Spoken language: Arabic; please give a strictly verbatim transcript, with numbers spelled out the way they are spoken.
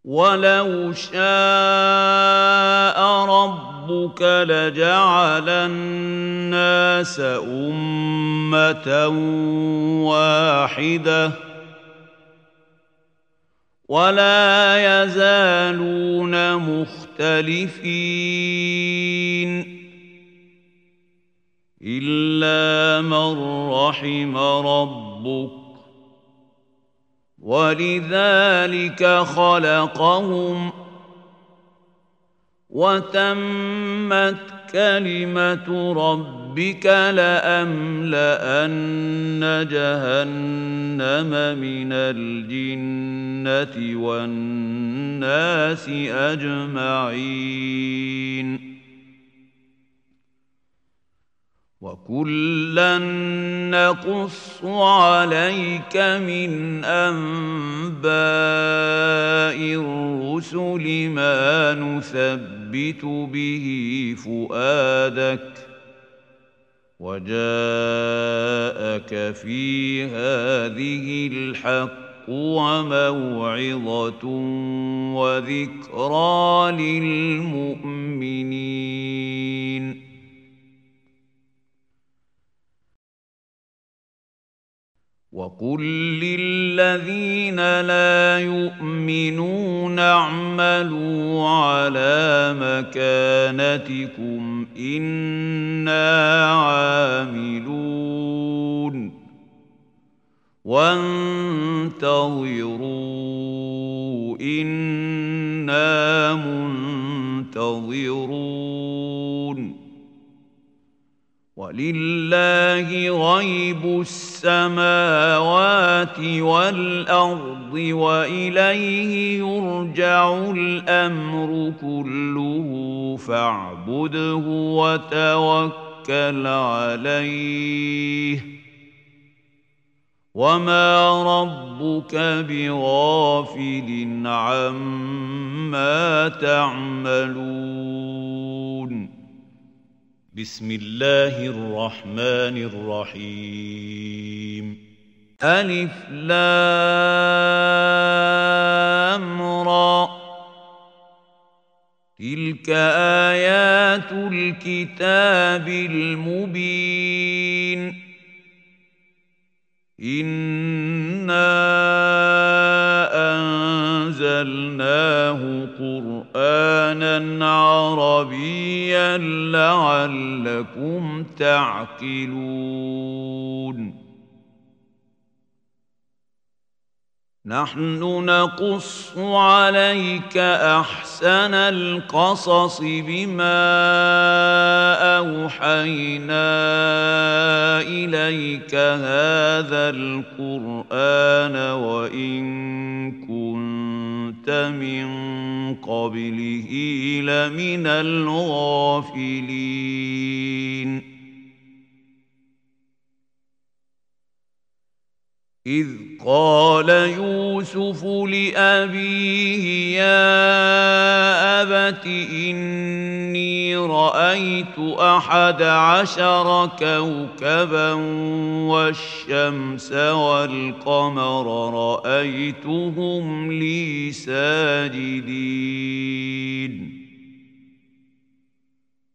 وَلَوْ شَاءَ رَبُّكَ لَجَعَلَ النَّاسَ أُمَّةً وَاحِدَةً وَلَا يَزَالُونَ مُخْتَلِفِينَ إِلَّا مَن رَّحِمَ رَبُّكَ وَلِذَلِكَ خَلَقَهُمْ وَتَمَّتْ كَلِمَةُ رَبِّكَ لَأَمْلَأَنَّ جَهَنَّمَ مِنَ الْجِنَّةِ وَالنَّاسِ أَجْمَعِينَ وَكُلًّا نَّقُصُّ عَلَيْكَ مِنْ أَنبَاءِ الرُّسُلِ مَا نُثَبِّتُ بِهِ فُؤَادَكَ وَجَاءَكَ فِي هَٰذِهِ الْحَقُّ وَمَوْعِظَةٌ وَذِكْرَىٰ لِلْمُؤْمِنِينَ وَقُل لِّلَّذِينَ لَا يُؤْمِنُونَ اعْمَلُوا عَلَىٰ مَكَانَتِكُمْ إِنَّا عَامِلُونَ وَانتَظِرُوا إِنَّا مُنتَظِرُونَ وَلِلَّهِ غَيْبُ السَّمَاوَاتِ وَالْأَرْضِ وَإِلَيْهِ يُرْجَعُ الْأَمْرُ كُلُّهُ فَاعْبُدْهُ وَتَوَكَّلْ عَلَيْهِ وَمَا رَبُّكَ بِغَافِلٍ عَمَّا تَعْمَلُونَ بسم الله الرحمن الرحيم ألف لام را تلك آيات الكتاب المبين إنا أنزلناه قرآنا عربيا لعلكم تعقلون نحن نقص عليك أحسن القصص بما أوحينا إليك هذا القرآن وإن كنت من قبله لمن الغافلين إذ قال يوسف لأبيه يا أبت إني رأيت أحد عشر كوكبا والشمس والقمر رأيتهم لي ساجدين